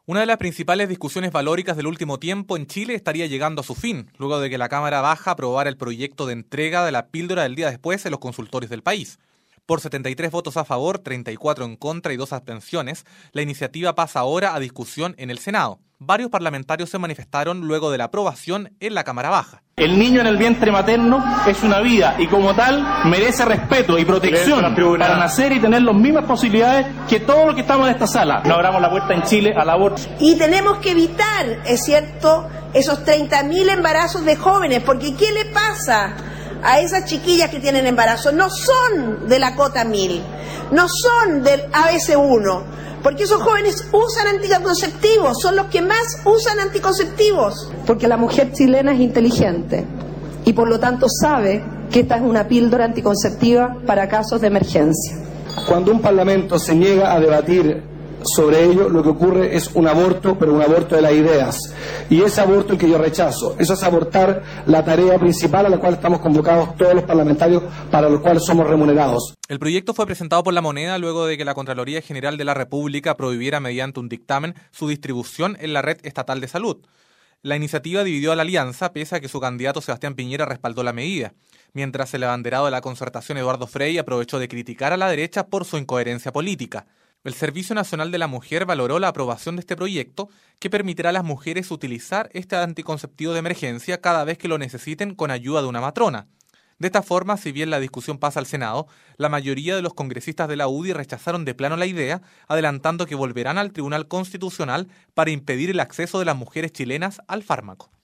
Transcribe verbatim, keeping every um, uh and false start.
Una de las principales discusiones valóricas del último tiempo en Chile estaría llegando a su fin, luego de que la Cámara Baja aprobara el proyecto de entrega de la píldora del día después en los consultorios del país. Por setenta y tres votos a favor, treinta y cuatro en contra y dos abstenciones, la iniciativa pasa ahora a discusión en el Senado. Varios parlamentarios se manifestaron luego de la aprobación en la Cámara Baja. El niño en el vientre materno es una vida y como tal merece respeto y protección para nacer y tener las mismas posibilidades que todos los que estamos en esta sala. No abramos la puerta en Chile al aborto. Y tenemos que evitar, es cierto, esos treinta mil embarazos de jóvenes, porque ¿qué le pasa a esas chiquillas que tienen embarazo? No son de la cota mil, no son del A B C uno, porque esos jóvenes usan anticonceptivos, son los que más usan anticonceptivos. Porque la mujer chilena es inteligente y por lo tanto sabe que esta es una píldora anticonceptiva para casos de emergencia. Cuando un parlamento se niega a debatir sobre ello, lo que ocurre es un aborto, pero un aborto de las ideas. Y ese aborto el que yo rechazo. Eso es abortar la tarea principal a la cual estamos convocados todos los parlamentarios, para lo cual somos remunerados. El proyecto fue presentado por La Moneda luego de que la Contraloría General de la República prohibiera mediante un dictamen su distribución en la red estatal de salud. La iniciativa dividió a la alianza, pese a que su candidato Sebastián Piñera respaldó la medida, mientras el abanderado de la concertación Eduardo Frei aprovechó de criticar a la derecha por su incoherencia política. El Servicio Nacional de la Mujer valoró la aprobación de este proyecto, que permitirá a las mujeres utilizar este anticonceptivo de emergencia cada vez que lo necesiten con ayuda de una matrona. De esta forma, si bien la discusión pasa al Senado, la mayoría de los congresistas de la U D I rechazaron de plano la idea, adelantando que volverán al Tribunal Constitucional para impedir el acceso de las mujeres chilenas al fármaco.